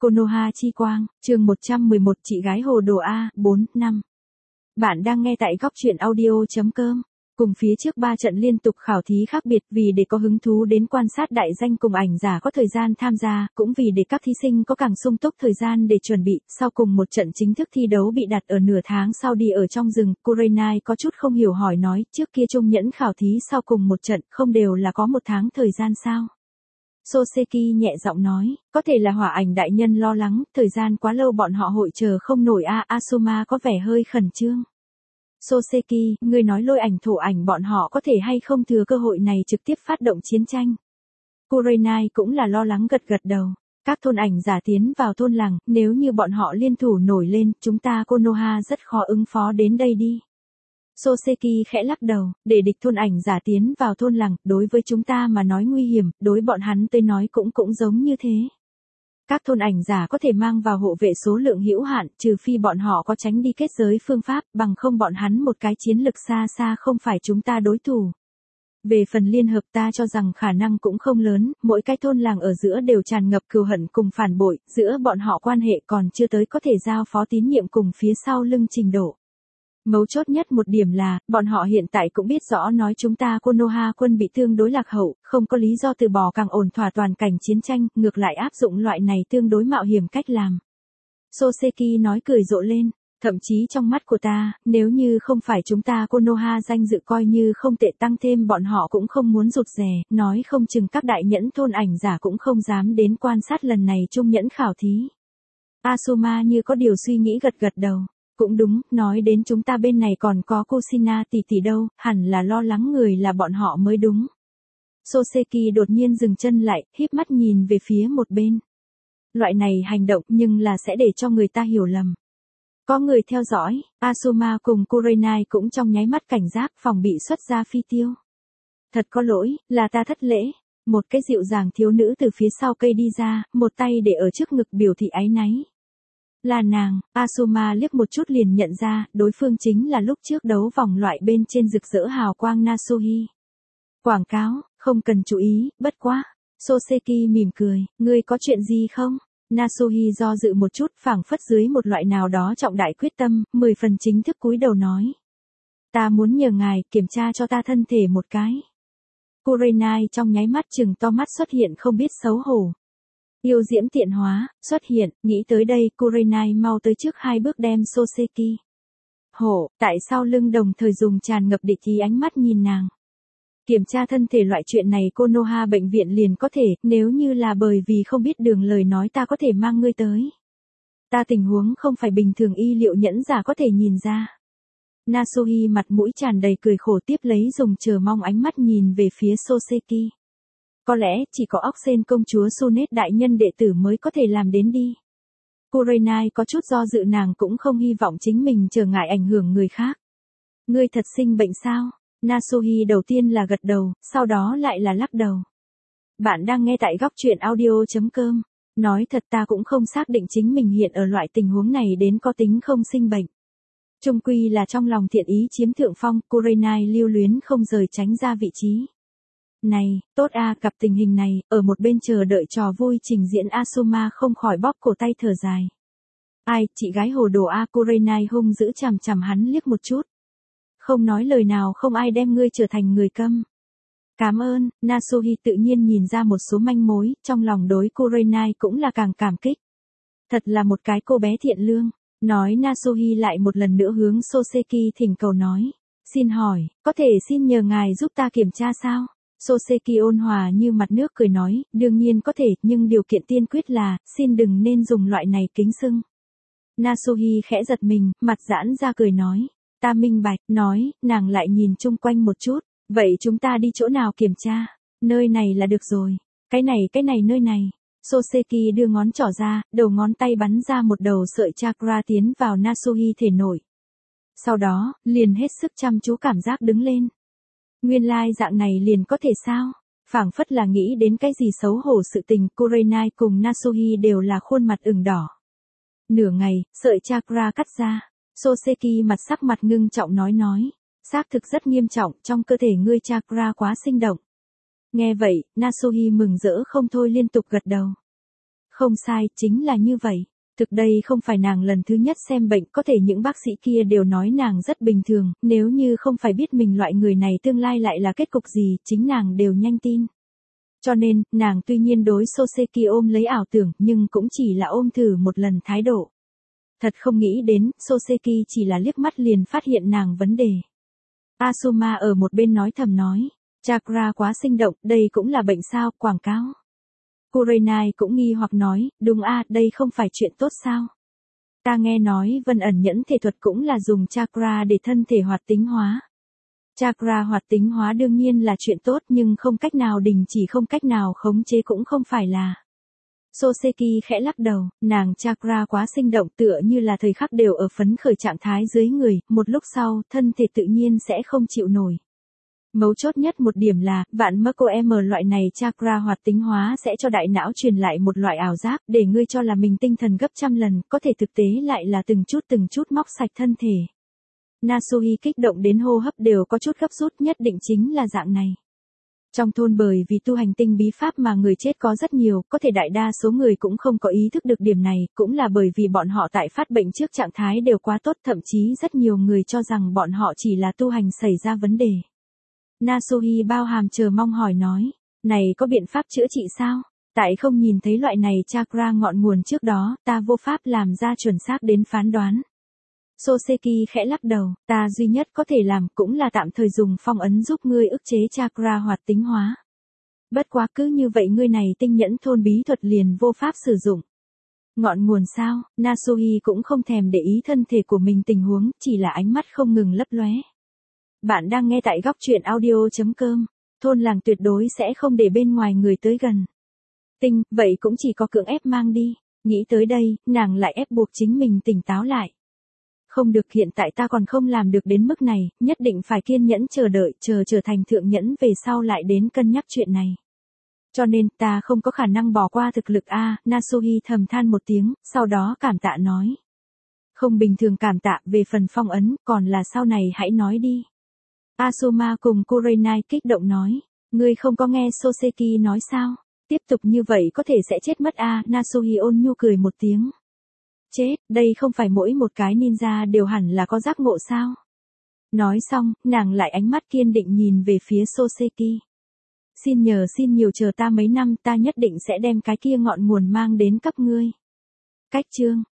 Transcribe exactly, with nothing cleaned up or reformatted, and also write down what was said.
Konoha chi quang, chương một trăm mười một chị gái hồ đồ A, bốn, năm. Bạn đang nghe tại góc truyện audio.com. Cùng phía trước ba trận liên tục khảo thí khác biệt vì để có hứng thú đến quan sát đại danh cùng ảnh giả có thời gian tham gia, cũng vì để các thí sinh có càng sung túc thời gian để chuẩn bị, sau cùng một trận chính thức thi đấu bị đặt ở nửa tháng sau đi ở trong rừng, Kurenai có chút không hiểu hỏi nói, trước kia Trung Nhẫn khảo thí sau cùng một trận, không đều là có một tháng thời gian sao? Soseki nhẹ giọng nói, có thể là hỏa ảnh đại nhân lo lắng, thời gian quá lâu bọn họ hội chờ không nổi a. Asuma có vẻ hơi khẩn trương. Soseki, ngươi nói lôi ảnh thổ ảnh bọn họ có thể hay không thừa cơ hội này trực tiếp phát động chiến tranh. Kurenai cũng là lo lắng gật gật đầu. Các thôn ảnh giả tiến vào thôn làng, nếu như bọn họ liên thủ nổi lên, chúng ta Konoha rất khó ứng phó đến đây đi. Soseki khẽ lắc đầu, để địch thôn ảnh giả tiến vào thôn làng, đối với chúng ta mà nói nguy hiểm, đối bọn hắn tới nói cũng cũng giống như thế. Các thôn ảnh giả có thể mang vào hộ vệ số lượng hữu hạn, trừ phi bọn họ có tránh đi kết giới phương pháp, bằng không bọn hắn một cái chiến lực xa xa không phải chúng ta đối thủ. Về phần liên hợp ta cho rằng khả năng cũng không lớn, mỗi cái thôn làng ở giữa đều tràn ngập cừu hận cùng phản bội, giữa bọn họ quan hệ còn chưa tới có thể giao phó tín nhiệm cùng phía sau lưng trình độ. Mấu chốt nhất một điểm là, bọn họ hiện tại cũng biết rõ nói chúng ta Konoha quân bị tương đối lạc hậu, không có lý do từ bỏ càng ổn thỏa toàn cảnh chiến tranh, ngược lại áp dụng loại này tương đối mạo hiểm cách làm. Soseki nói cười rộ lên, thậm chí trong mắt của ta, nếu như không phải chúng ta Konoha danh dự coi như không tệ tăng thêm bọn họ cũng không muốn rụt rè, nói không chừng các đại nhẫn thôn ảnh giả cũng không dám đến quan sát lần này Trung Nhẫn khảo thí. Asuma như có điều suy nghĩ gật gật đầu. Cũng đúng, nói đến chúng ta bên này còn có Kushina tỷ tỷ đâu, hẳn là lo lắng người là bọn họ mới đúng. Soseki đột nhiên dừng chân lại, híp mắt nhìn về phía một bên. Loại này hành động nhưng là sẽ để cho người ta hiểu lầm. Có người theo dõi, Asuma cùng Kurenai cũng trong nháy mắt cảnh giác phòng bị xuất ra phi tiêu. Thật có lỗi, là ta thất lễ. Một cái dịu dàng thiếu nữ từ phía sau cây đi ra, một tay để ở trước ngực biểu thị áy náy. Là nàng, Asuma liếc một chút liền nhận ra, đối phương chính là lúc trước đấu vòng loại bên trên rực rỡ hào quang Nasuhi. Quảng cáo, không cần chú ý, bất quá. Soseki mỉm cười, ngươi có chuyện gì không? Nasuhi do dự một chút phảng phất dưới một loại nào đó trọng đại quyết tâm, mười phần chính thức cúi đầu nói. Ta muốn nhờ ngài kiểm tra cho ta thân thể một cái. Kurenai trong nháy mắt chừng to mắt xuất hiện không biết xấu hổ. Yêu diễm tiện hóa, xuất hiện, nghĩ tới đây Kurenai mau tới trước hai bước đem Soseki. Hổ, tại sao lưng đồng thời dùng tràn ngập địch ý ánh mắt nhìn nàng. Kiểm tra thân thể loại chuyện này Konoha bệnh viện liền có thể, nếu như là bởi vì không biết đường lời nói ta có thể mang ngươi tới. Ta tình huống không phải bình thường y liệu nhẫn giả có thể nhìn ra. Nasuhi mặt mũi tràn đầy cười khổ tiếp lấy dùng chờ mong ánh mắt nhìn về phía Soseki. Có lẽ chỉ có óc sen công chúa Sunet đại nhân đệ tử mới có thể làm đến đi. Kurenai có chút do dự nàng cũng không hy vọng chính mình trở ngại ảnh hưởng người khác. Ngươi thật sinh bệnh sao? Nasuhi đầu tiên là gật đầu, sau đó lại là lắc đầu. Bạn đang nghe tại góc truyện audio.com. Nói thật ta cũng không xác định chính mình hiện ở loại tình huống này đến có tính không sinh bệnh. Trung quy là trong lòng thiện ý chiếm thượng phong, Kurenai lưu luyến không rời tránh ra vị trí. Này, tốt a, gặp tình hình này, ở một bên chờ đợi trò vui trình diễn Asuma không khỏi bóp cổ tay thở dài. Ai, chị gái hồ đồ a. Kurenai hung dữ chằm chằm hắn liếc một chút. Không nói lời nào không ai đem ngươi trở thành người câm. Cảm ơn, Nasuhi tự nhiên nhìn ra một số manh mối, trong lòng đối Kurenai cũng là càng cảm kích. Thật là một cái cô bé thiện lương, nói Nasuhi lại một lần nữa hướng Soseki thỉnh cầu nói. Xin hỏi, có thể xin nhờ ngài giúp ta kiểm tra sao? Soseki ôn hòa như mặt nước cười nói, đương nhiên có thể, nhưng điều kiện tiên quyết là, xin đừng nên dùng loại này kính xưng. Nasuhi khẽ giật mình, mặt giãn ra cười nói, ta minh bạch, nói, nàng lại nhìn chung quanh một chút, vậy chúng ta đi chỗ nào kiểm tra, nơi này là được rồi, cái này cái này nơi này. Soseki đưa ngón trỏ ra, đầu ngón tay bắn ra một đầu sợi chakra tiến vào Nasuhi thể nội. Sau đó, liền hết sức chăm chú cảm giác đứng lên. Nguyên lai dạng này liền có thể sao? Phảng phất là nghĩ đến cái gì xấu hổ sự tình, Kurenai cùng Nasuhi đều là khuôn mặt ửng đỏ. Nửa ngày, sợi chakra cắt ra. Soseki mặt sắc mặt ngưng trọng nói nói. Xác thực rất nghiêm trọng, trong cơ thể ngươi chakra quá sinh động. Nghe vậy, Nasuhi mừng rỡ không thôi liên tục gật đầu. Không sai, chính là như vậy. Thực đây không phải nàng lần thứ nhất xem bệnh, có thể những bác sĩ kia đều nói nàng rất bình thường, nếu như không phải biết mình loại người này tương lai lại là kết cục gì, chính nàng đều nhanh tin. Cho nên, nàng tuy nhiên đối Soseki ôm lấy ảo tưởng, nhưng cũng chỉ là ôm thử một lần thái độ. Thật không nghĩ đến, Soseki chỉ là liếc mắt liền phát hiện nàng vấn đề. Asuma ở một bên nói thầm nói, chakra quá sinh động, đây cũng là bệnh sao, quảng cáo. Kurenai cũng nghi hoặc nói, đúng a, đây không phải chuyện tốt sao? Ta nghe nói vân ẩn nhẫn thể thuật cũng là dùng chakra để thân thể hoạt tính hóa. Chakra hoạt tính hóa đương nhiên là chuyện tốt nhưng không cách nào đình chỉ không cách nào khống chế cũng không phải là. Soseki khẽ lắc đầu, nàng chakra quá sinh động tựa như là thời khắc đều ở phấn khởi trạng thái dưới người, một lúc sau thân thể tự nhiên sẽ không chịu nổi. Mấu chốt nhất một điểm là, vạn mơ cô em loại này chakra hoạt tính hóa sẽ cho đại não truyền lại một loại ảo giác để ngươi cho là mình tinh thần gấp trăm lần, có thể thực tế lại là từng chút từng chút móc sạch thân thể. Nasuhi kích động đến hô hấp đều có chút gấp rút, nhất định chính là dạng này. Trong thôn bởi vì tu hành tinh bí pháp mà người chết có rất nhiều, có thể đại đa số người cũng không có ý thức được điểm này, cũng là bởi vì bọn họ tại phát bệnh trước trạng thái đều quá tốt, thậm chí rất nhiều người cho rằng bọn họ chỉ là tu hành xảy ra vấn đề. Nasuhi bao hàm chờ mong hỏi nói, này có biện pháp chữa trị sao? Tại không nhìn thấy loại này chakra ngọn nguồn trước đó, ta vô pháp làm ra chuẩn xác đến phán đoán. Soseki khẽ lắc đầu, ta duy nhất có thể làm cũng là tạm thời dùng phong ấn giúp ngươi ức chế chakra hoạt tính hóa. Bất quá cứ như vậy ngươi này tinh nhẫn thôn bí thuật liền vô pháp sử dụng. Ngọn nguồn sao? Nasuhi cũng không thèm để ý thân thể của mình tình huống, chỉ là ánh mắt không ngừng lấp lóe. Bạn đang nghe tại góc truyện audio chấm com, thôn làng tuyệt đối sẽ không để bên ngoài người tới gần. Tinh, vậy cũng chỉ có cưỡng ép mang đi. Nghĩ tới đây, nàng lại ép buộc chính mình tỉnh táo lại. Không được, hiện tại ta còn không làm được đến mức này, nhất định phải kiên nhẫn chờ đợi, chờ trở thành thượng nhẫn về sau lại đến cân nhắc chuyện này. Cho nên, ta không có khả năng bỏ qua thực lực a. Nasuhi thầm than một tiếng, sau đó cảm tạ nói. Không bình thường cảm tạ, về phần phong ấn, còn là sau này hãy nói đi. Asuma cùng Kurenai kích động nói, ngươi không có nghe Soseki nói sao, tiếp tục như vậy có thể sẽ chết mất a. Nasuhi ôn nhu cười một tiếng. Chết, đây không phải mỗi một cái ninja đều hẳn là có giác ngộ sao? Nói xong, nàng lại ánh mắt kiên định nhìn về phía Soseki. Xin nhờ xin nhiều chờ ta mấy năm, ta nhất định sẽ đem cái kia ngọn nguồn mang đến cấp ngươi. Cách chương